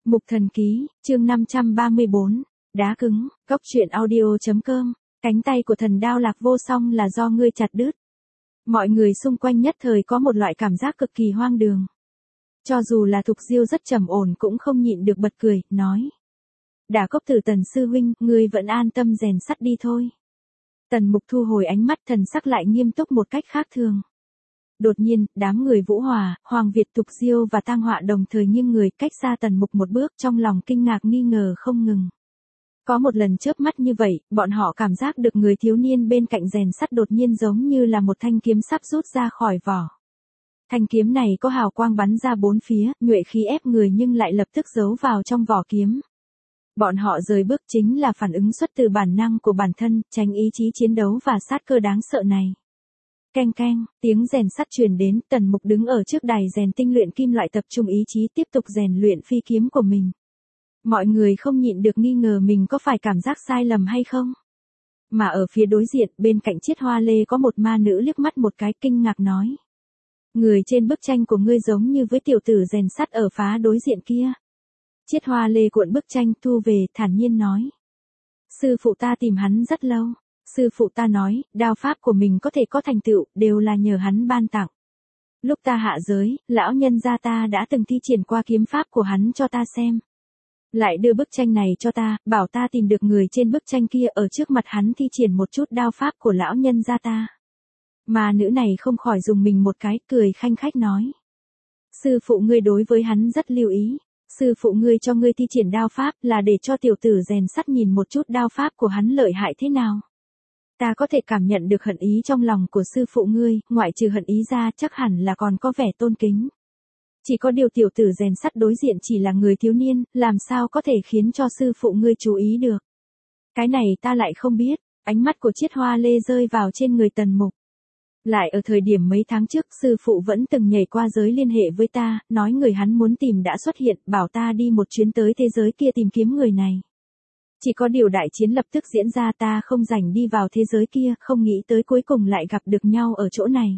Mục Thần Ký, chương 534, Đá cứng, Góc truyện audio.com, cánh tay của thần đao Lạc Vô Song là do ngươi chặt đứt. Mọi người xung quanh nhất thời có một loại cảm giác cực kỳ hoang đường. Cho dù là Thục Diêu rất trầm ổn cũng không nhịn được bật cười, nói. Đả Cốc Tử Tần sư huynh, ngươi vẫn an tâm rèn sắt đi thôi. Tần Mục thu hồi ánh mắt, thần sắc lại nghiêm túc một cách khác thường. Đột nhiên, đám người Vũ Hòa, Hoàng Việt, Thục Diêu và Tang Họa đồng thời nghiêng người cách xa Tần Mục một bước, trong lòng kinh ngạc nghi ngờ không ngừng. Có một lần chớp mắt như vậy, bọn họ cảm giác được người thiếu niên bên cạnh rèn sắt đột nhiên giống như là một thanh kiếm sắp rút ra khỏi vỏ. Thanh kiếm này có hào quang bắn ra bốn phía, nhuệ khí ép người nhưng lại lập tức giấu vào trong vỏ kiếm. Bọn họ rời bước chính là phản ứng xuất từ bản năng của bản thân, tránh ý chí chiến đấu và sát cơ đáng sợ này. Keng keng, tiếng rèn sắt truyền đến, Tần Mục đứng ở trước đài rèn tinh luyện kim loại tập trung ý chí tiếp tục rèn luyện phi kiếm của mình. Mọi người không nhịn được nghi ngờ mình có phải cảm giác sai lầm hay không. Mà ở phía đối diện, bên cạnh Chiết Hoa Lê có một ma nữ liếc mắt một cái kinh ngạc nói. Người trên bức tranh của ngươi giống như với tiểu tử rèn sắt ở phá đối diện kia. Chiết Hoa Lê cuộn bức tranh thu về, thản nhiên nói. Sư phụ ta tìm hắn rất lâu. Sư phụ ta nói, đao pháp của mình có thể có thành tựu, đều là nhờ hắn ban tặng. Lúc ta hạ giới, lão nhân gia ta đã từng thi triển qua kiếm pháp của hắn cho ta xem. Lại đưa bức tranh này cho ta, bảo ta tìm được người trên bức tranh kia ở trước mặt hắn thi triển một chút đao pháp của lão nhân gia ta. Mà nữ này không khỏi dùng mình một cái, cười khanh khách nói. Sư phụ ngươi đối với hắn rất lưu ý. Sư phụ ngươi cho ngươi thi triển đao pháp là để cho tiểu tử rèn sắt nhìn một chút đao pháp của hắn lợi hại thế nào. Ta có thể cảm nhận được hận ý trong lòng của sư phụ ngươi, ngoại trừ hận ý ra chắc hẳn là còn có vẻ tôn kính. Chỉ có điều tiểu tử rèn sắt đối diện chỉ là người thiếu niên, làm sao có thể khiến cho sư phụ ngươi chú ý được. Cái này ta lại không biết, ánh mắt của Chiết Hoa Lê rơi vào trên người Tần Mục. Lại ở thời điểm mấy tháng trước sư phụ vẫn từng nhảy qua giới liên hệ với ta, nói người hắn muốn tìm đã xuất hiện, bảo ta đi một chuyến tới thế giới kia tìm kiếm người này. Chỉ có điều đại chiến lập tức diễn ra ta không rảnh đi vào thế giới kia, không nghĩ tới cuối cùng lại gặp được nhau ở chỗ này.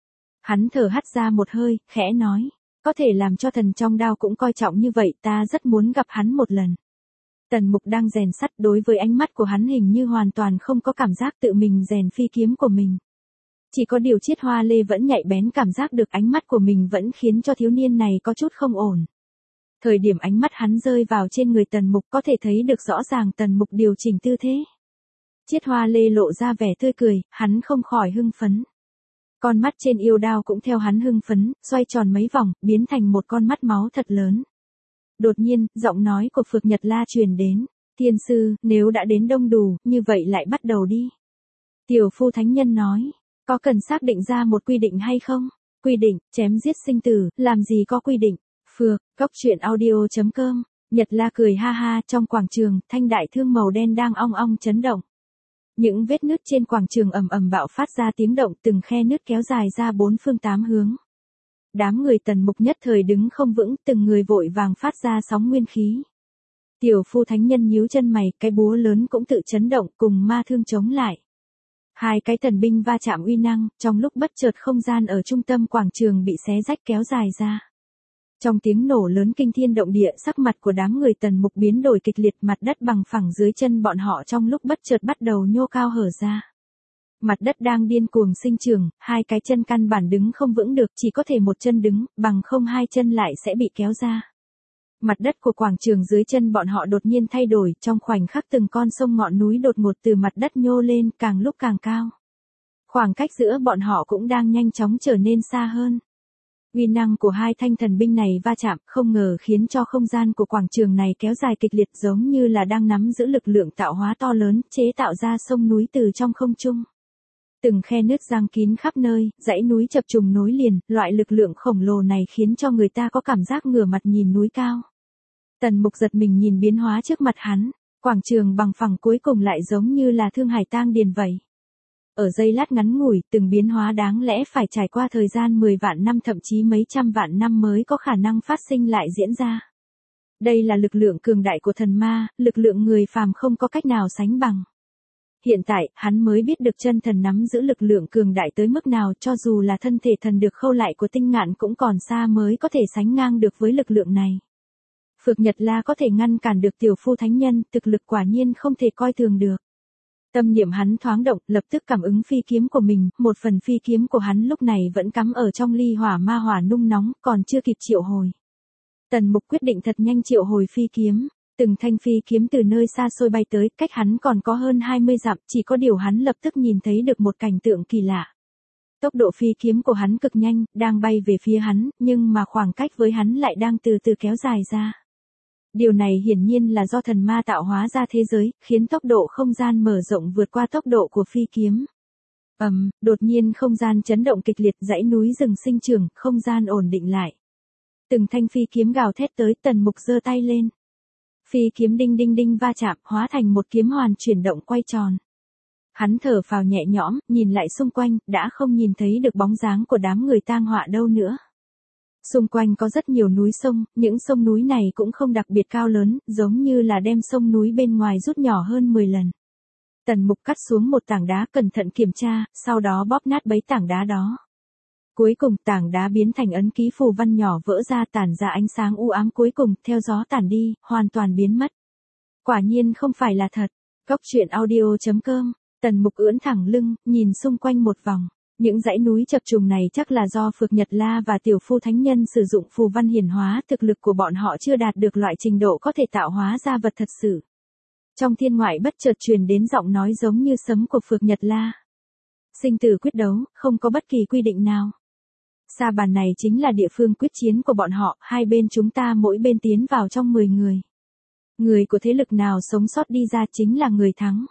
Hắn thở hắt ra một hơi, khẽ nói, có thể làm cho thần trong đao cũng coi trọng như vậy, ta rất muốn gặp hắn một lần. Tần Mục đang rèn sắt, đối với ánh mắt của hắn hình như hoàn toàn không có cảm giác tự mình rèn phi kiếm của mình. Chỉ có điều Chiết Hoa Lê vẫn nhạy bén cảm giác được ánh mắt của mình vẫn khiến cho thiếu niên này có chút không ổn. Thời điểm ánh mắt hắn rơi vào trên người Tần Mục có thể thấy được rõ ràng Tần Mục điều chỉnh tư thế. Chiết Hoa Lê lộ ra vẻ tươi cười, hắn không khỏi hưng phấn. Con mắt trên yêu đao cũng theo hắn hưng phấn, xoay tròn mấy vòng, biến thành một con mắt máu thật lớn. Đột nhiên, giọng nói của Phược Nhật La truyền đến. Tiên sư, nếu đã đến đông đủ, như vậy lại bắt đầu đi. Tiểu Phu Thánh Nhân nói, có cần xác định ra một quy định hay không? Quy định, chém giết sinh tử, làm gì có quy định? Phược, Góc truyện audio.com, Nhật La cười ha ha, trong quảng trường, thanh đại thương màu đen đang ong ong chấn động. Những vết nứt trên quảng trường ầm ầm bạo phát ra tiếng động, từng khe nứt kéo dài ra bốn phương tám hướng. Đám người Tần Mục nhất thời đứng không vững, từng người vội vàng phát ra sóng nguyên khí. Tiểu Phu Thánh Nhân nhíu chân mày, cái búa lớn cũng tự chấn động, cùng ma thương chống lại. Hai cái thần binh va chạm uy năng, trong lúc bất chợt không gian ở trung tâm quảng trường bị xé rách kéo dài ra. Trong tiếng nổ lớn kinh thiên động địa, sắc mặt của đám người Tần Mục biến đổi kịch liệt, mặt đất bằng phẳng dưới chân bọn họ trong lúc bất chợt bắt đầu nhô cao hở ra. Mặt đất đang điên cuồng sinh trưởng, hai cái chân căn bản đứng không vững được, chỉ có thể một chân đứng, bằng không hai chân lại sẽ bị kéo ra. Mặt đất của quảng trường dưới chân bọn họ đột nhiên thay đổi, trong khoảnh khắc từng con sông ngọn núi đột ngột từ mặt đất nhô lên, càng lúc càng cao. Khoảng cách giữa bọn họ cũng đang nhanh chóng trở nên xa hơn. Uy năng của hai thanh thần binh này va chạm, không ngờ khiến cho không gian của quảng trường này kéo dài kịch liệt, giống như là đang nắm giữ lực lượng tạo hóa to lớn, chế tạo ra sông núi từ trong không trung. Từng khe nứt giang kín khắp nơi, dãy núi chập trùng nối liền, loại lực lượng khổng lồ này khiến cho người ta có cảm giác ngửa mặt nhìn núi cao. Tần Mục giật mình nhìn biến hóa trước mặt hắn, quảng trường bằng phẳng cuối cùng lại giống như là Thương Hải Tang Điền vậy. Ở giây lát ngắn ngủi, từng biến hóa đáng lẽ phải trải qua thời gian 10 vạn năm thậm chí mấy trăm vạn năm mới có khả năng phát sinh lại diễn ra. Đây là lực lượng cường đại của thần ma, lực lượng người phàm không có cách nào sánh bằng. Hiện tại, hắn mới biết được chân thần nắm giữ lực lượng cường đại tới mức nào, cho dù là thân thể thần được khâu lại của Tinh Ngạn cũng còn xa mới có thể sánh ngang được với lực lượng này. Phược Nhật La có thể ngăn cản được tiểu phu thánh nhân, thực lực quả nhiên không thể coi thường được. Tâm niệm hắn thoáng động, lập tức cảm ứng phi kiếm của mình, một phần phi kiếm của hắn lúc này vẫn cắm ở trong ly hỏa ma hỏa nung nóng, còn chưa kịp triệu hồi. Tần Mục quyết định thật nhanh triệu hồi phi kiếm. Từng thanh phi kiếm từ nơi xa xôi bay tới, cách hắn còn có hơn 20 dặm, chỉ có điều hắn lập tức nhìn thấy được một cảnh tượng kỳ lạ. Tốc độ phi kiếm của hắn cực nhanh, đang bay về phía hắn, nhưng mà khoảng cách với hắn lại đang từ từ kéo dài ra. Điều này hiển nhiên là do thần ma tạo hóa ra thế giới, khiến tốc độ không gian mở rộng vượt qua tốc độ của phi kiếm. Đột nhiên không gian chấn động kịch liệt, dãy núi rừng sinh trưởng, không gian ổn định lại. Từng thanh phi kiếm gào thét tới, Tần Mục giơ tay lên. Phi kiếm đinh đinh đinh va chạm, hóa thành một kiếm hoàn chuyển động quay tròn. Hắn thở phào nhẹ nhõm, nhìn lại xung quanh, đã không nhìn thấy được bóng dáng của đám người tang họa đâu nữa. Xung quanh có rất nhiều núi sông, những sông núi này cũng không đặc biệt cao lớn, giống như là đem sông núi bên ngoài rút nhỏ hơn 10 lần. Tần Mục cắt xuống một tảng đá cẩn thận kiểm tra, sau đó bóp nát bấy tảng đá đó. Cuối cùng tảng đá biến thành ấn ký phù văn nhỏ vỡ ra, tản ra ánh sáng u ám, cuối cùng theo gió tản đi, hoàn toàn biến mất. Quả nhiên không phải là thật. Góc truyện audio.com. Tần Mục ưỡn thẳng lưng, nhìn xung quanh một vòng. Những dãy núi chập trùng này chắc là do Phược Nhật La và tiểu phu thánh nhân sử dụng phù văn hiển hóa, thực lực của bọn họ chưa đạt được loại trình độ có thể tạo hóa ra vật thật sự. Trong thiên ngoại bất chợt truyền đến giọng nói giống như sấm của Phược Nhật La. Sinh tử quyết đấu, không có bất kỳ quy định nào. Sa bàn này chính là địa phương quyết chiến của bọn họ, hai bên chúng ta mỗi bên tiến vào trong 10 người. Người của thế lực nào sống sót đi ra chính là người thắng.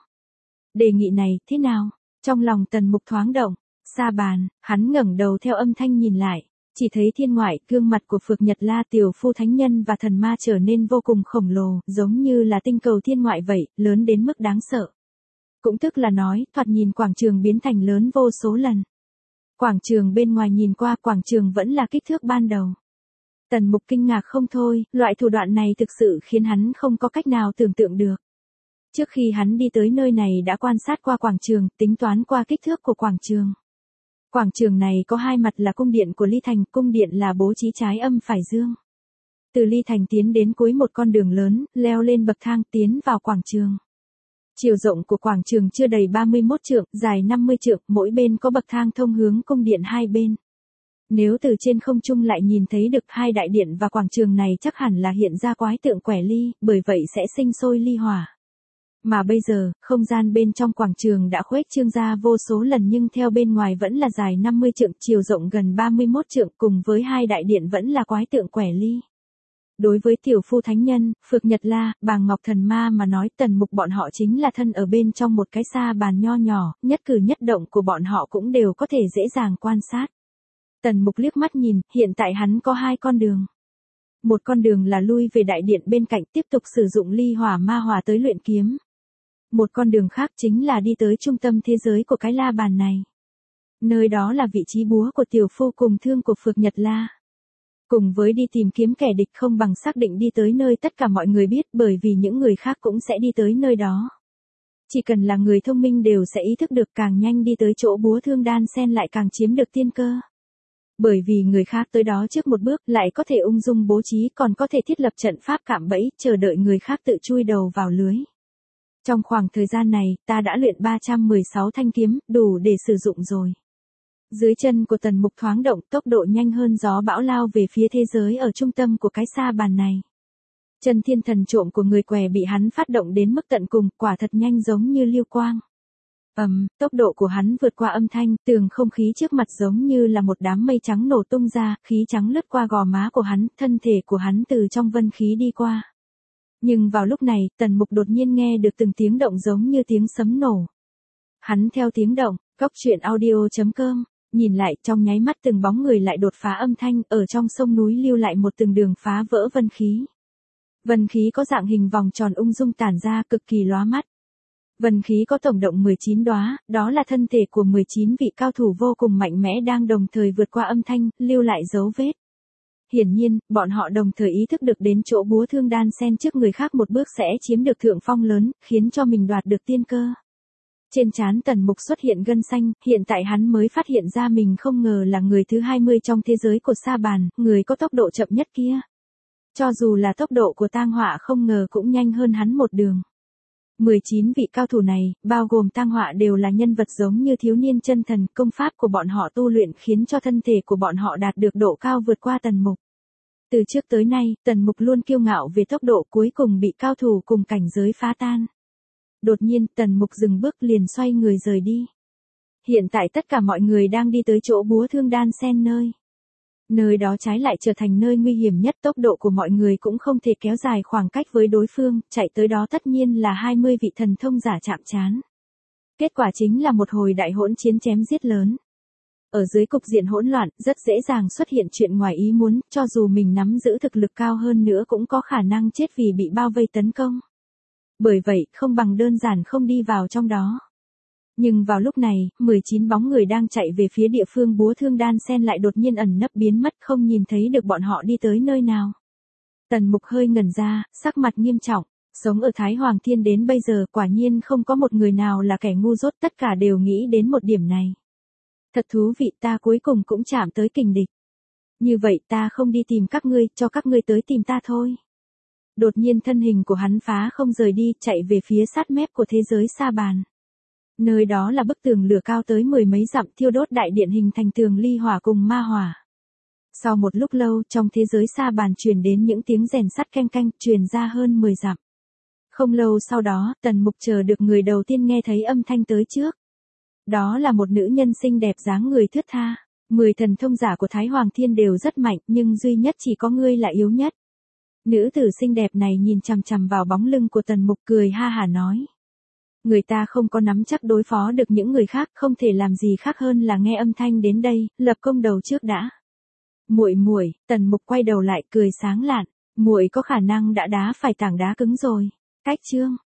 Đề nghị này, thế nào? Trong lòng Tần Mục thoáng động. Sa bàn, hắn ngẩng đầu theo âm thanh nhìn lại, chỉ thấy thiên ngoại, gương mặt của Phược Nhật La, tiểu phu thánh nhân và thần ma trở nên vô cùng khổng lồ, giống như là tinh cầu thiên ngoại vậy, lớn đến mức đáng sợ. Cũng tức là nói, thoạt nhìn quảng trường biến thành lớn vô số lần. Quảng trường bên ngoài nhìn qua, quảng trường vẫn là kích thước ban đầu. Tần Mục kinh ngạc không thôi, loại thủ đoạn này thực sự khiến hắn không có cách nào tưởng tượng được. Trước khi hắn đi tới nơi này đã quan sát qua quảng trường, tính toán qua kích thước của quảng trường. Quảng trường này có hai mặt là cung điện của Ly Thành, cung điện là bố trí trái âm phải dương. Từ Ly Thành tiến đến cuối một con đường lớn, leo lên bậc thang tiến vào quảng trường. Chiều rộng của quảng trường chưa đầy 31 trượng, dài 50 trượng, mỗi bên có bậc thang thông hướng cung điện hai bên. Nếu từ trên không trung lại nhìn thấy được hai đại điện và quảng trường này chắc hẳn là hiện ra quái tượng quẻ ly, bởi vậy sẽ sinh sôi ly hỏa. Mà bây giờ, không gian bên trong quảng trường đã khuếch trương ra vô số lần nhưng theo bên ngoài vẫn là dài 50 trượng, chiều rộng gần 31 trượng, cùng với hai đại điện vẫn là quái tượng quẻ ly. Đối với tiểu phu thánh nhân, Phược Nhật La, Bàng Ngọc Thần Ma mà nói, Tần Mục bọn họ chính là thân ở bên trong một cái sa bàn nho nhỏ, nhất cử nhất động của bọn họ cũng đều có thể dễ dàng quan sát. Tần Mục liếc mắt nhìn, hiện tại hắn có hai con đường. Một con đường là lui về đại điện bên cạnh tiếp tục sử dụng ly hỏa ma hỏa tới luyện kiếm. Một con đường khác chính là đi tới trung tâm thế giới của cái la bàn này. Nơi đó là vị trí búa của tiểu phu cùng thương của Phược Nhật La. Cùng với đi tìm kiếm kẻ địch không bằng xác định đi tới nơi tất cả mọi người biết, bởi vì những người khác cũng sẽ đi tới nơi đó. Chỉ cần là người thông minh đều sẽ ý thức được, càng nhanh đi tới chỗ búa thương đan sen lại càng chiếm được tiên cơ. Bởi vì người khác tới đó trước một bước lại có thể ung dung bố trí, còn có thể thiết lập trận pháp cạm bẫy, chờ đợi người khác tự chui đầu vào lưới. Trong khoảng thời gian này, ta đã luyện 316 thanh kiếm, đủ để sử dụng rồi. Dưới chân của Tần Mục thoáng động, tốc độ nhanh hơn gió bão lao về phía thế giới ở trung tâm của cái sa bàn này. Chân thiên thần trộm của người què bị hắn phát động đến mức tận cùng, quả thật nhanh giống như lưu quang. Tốc độ của hắn vượt qua âm thanh, tường không khí trước mặt giống như là một đám mây trắng nổ tung ra, khí trắng lướt qua gò má của hắn, thân thể của hắn từ trong vân khí đi qua. Nhưng vào lúc này, Tần Mục đột nhiên nghe được từng tiếng động giống như tiếng sấm nổ. Hắn theo tiếng động, góc truyện audio.com, nhìn lại, trong nháy mắt từng bóng người lại đột phá âm thanh, ở trong sông núi lưu lại một từng đường phá vỡ vân khí. Vân khí có dạng hình vòng tròn ung dung tản ra, cực kỳ lóa mắt. Vân khí có tổng động 19 đóa, đó là thân thể của 19 vị cao thủ vô cùng mạnh mẽ đang đồng thời vượt qua âm thanh, lưu lại dấu vết. Hiển nhiên, bọn họ đồng thời ý thức được đến chỗ búa thương đan sen trước người khác một bước sẽ chiếm được thượng phong lớn, khiến cho mình đoạt được tiên cơ. Trên trán Tần Mục xuất hiện gân xanh, hiện tại hắn mới phát hiện ra mình không ngờ là người thứ 20 trong thế giới của sa bàn, người có tốc độ chậm nhất kia. Cho dù là tốc độ của tang họa không ngờ cũng nhanh hơn hắn một đường. 19 vị cao thủ này, bao gồm tang họa đều là nhân vật giống như thiếu niên chân thần, công pháp của bọn họ tu luyện khiến cho thân thể của bọn họ đạt được độ cao vượt qua Tần Mục. Từ trước tới nay, Tần Mục luôn kiêu ngạo về tốc độ, cuối cùng bị cao thủ cùng cảnh giới phá tan. Đột nhiên, Tần Mục dừng bước liền xoay người rời đi. Hiện tại tất cả mọi người đang đi tới chỗ búa thương đan sen Nơi đó trái lại trở thành nơi nguy hiểm nhất, tốc độ của mọi người cũng không thể kéo dài khoảng cách với đối phương, chạy tới đó tất nhiên là 20 vị thần thông giả chạm trán. Kết quả chính là một hồi đại hỗn chiến chém giết lớn. Ở dưới cục diện hỗn loạn, rất dễ dàng xuất hiện chuyện ngoài ý muốn, cho dù mình nắm giữ thực lực cao hơn nữa cũng có khả năng chết vì bị bao vây tấn công. Bởi vậy, không bằng đơn giản không đi vào trong đó. Nhưng vào lúc này, 19 bóng người đang chạy về phía địa phương búa thương đan sen lại đột nhiên ẩn nấp biến mất, không nhìn thấy được bọn họ đi tới nơi nào. Tần Mục hơi ngẩn ra, sắc mặt nghiêm trọng. Sống ở Thái Hoàng Thiên đến bây giờ quả nhiên không có một người nào là kẻ ngu dốt, tất cả đều nghĩ đến một điểm này. Thật thú vị, ta cuối cùng cũng chạm tới kình địch. Như vậy ta không đi tìm các ngươi, cho các ngươi tới tìm ta thôi. Đột nhiên thân hình của hắn phá không rời đi, chạy về phía sát mép của thế giới Sa Bàn. Nơi đó là bức tường lửa cao tới 10 mấy dặm, thiêu đốt đại điện hình thành tường ly hỏa cùng ma hỏa. Sau một lúc lâu, trong thế giới Sa Bàn truyền đến những tiếng rèn sắt keng keng, truyền ra hơn 10 dặm. Không lâu sau đó, Tần Mục chờ được người đầu tiên nghe thấy âm thanh tới trước. Đó là một nữ nhân xinh đẹp dáng người thướt tha. 10 thần thông giả của Thái Hoàng Thiên đều rất mạnh, nhưng duy nhất chỉ có ngươi là yếu nhất. Nữ tử xinh đẹp này nhìn chằm chằm vào bóng lưng của Tần Mục, cười ha hả nói. Người ta không có nắm chắc đối phó được những người khác, không thể làm gì khác hơn là nghe âm thanh đến đây, lập công đầu trước đã. Muội, Tần Mục quay đầu lại cười sáng lạn, muội có khả năng đã đá phải tảng đá cứng rồi. Cách chương